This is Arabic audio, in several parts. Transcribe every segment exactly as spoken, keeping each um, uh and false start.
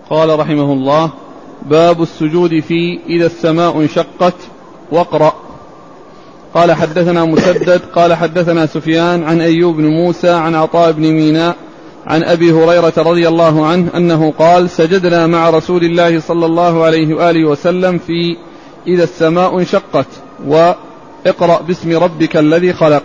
قال رحمه الله: باب السجود في إذا السماء انشقت واقرأ. قال حدثنا مسدد قال حدثنا سفيان عن أيوب بن موسى عن عطاء بن ميناء عن أبي هريرة رضي الله عنه أنه قال: سجدنا مع رسول الله صلى الله عليه وآله وسلم في إذا السماء انشقت واقرأ باسم ربك الذي خلق.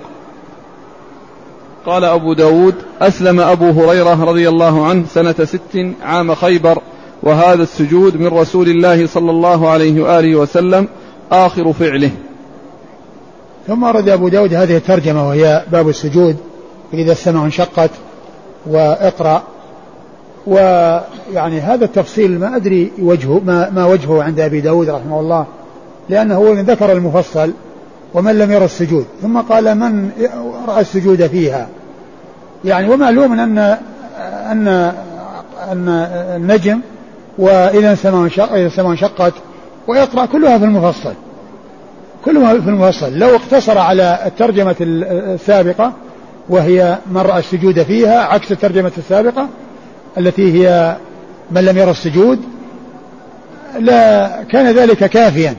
قال أبو داود: أسلم أبو هريرة رضي الله عنه سنة ست عام خيبر، وهذا السجود من رسول الله صلى الله عليه وآله وسلم آخر فعله. ثم أرد أبو داود هذه الترجمة وهي باب السجود إذا السماء انشقت واقرأ. ويعني هذا التفصيل ما أدري وجهه ما, ما وجهه عند أبي داود رحمه الله، لأنه هو ذكر المفصل ومن لم يرى السجود، ثم قال من رأى السجود فيها. يعني ومعلوم أن أن أن النجم وإذا السماء انشقت ويقرأ كلها في المفصل، كلها في المفصل. لو اقتصر على الترجمة السابقة وهي من رأى السجود فيها عكس الترجمة السابقة التي هي من لم يرى السجود، لا كان ذلك كافيا،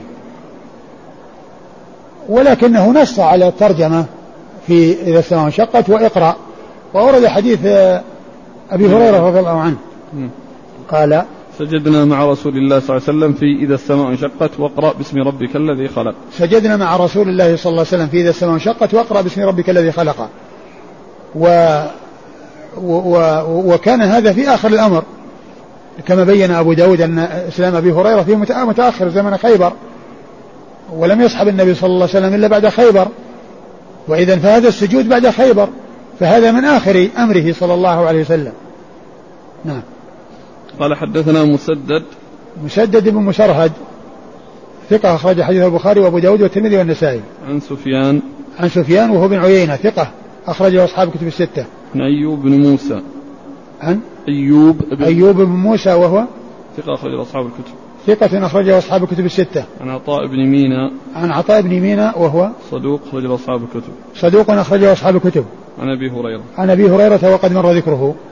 ولكنه نص على الترجمة في إذا السماء انشقت وإقرأ. وأورد حديث أبي هريرة رضي الله عنه قال: سجدنا مع رسول الله صلى الله عليه وسلم في إذا السماء انشقت واقرأ باسم ربك الذي خلق. سجدنا مع رسول الله صلى الله عليه وسلم في إذا السماء انشقت واقرأ باسم ربك الذي خلق. و و و وكان هذا في آخر الأمر، كما بين أبو داود أن إسلام أبي هريرة في متأخر زمن خيبر، ولم يصحب النبي صلى الله عليه وسلم إلا بعد خيبر، وإذن فهذا السجود بعد خيبر، فهذا من آخر أمره صلى الله عليه وسلم. نعم. قال حدثنا مسدد مسدد بن مسرهد ثقة أخرج حديث البخاري وأبو داود والترمذي والنسائي. عن سفيان عن سفيان وهو بن عيينة ثقة أخرجه أصحاب الكتب الستة. عن أيوب بن موسى عن أيوب بن أيوب بن موسى وهو ثقة أخرجه أصحاب الكتب ثقة أخرجه أصحاب الكتب الستة. عن عطاء بن ميناء عن عطاء بن ميناء وهو صدوق أخرجه أصحاب الكتب صدوق أخرجه أصحاب الكتب. عن أبي هريرة عن أبي هريرة وقد مر ذكره.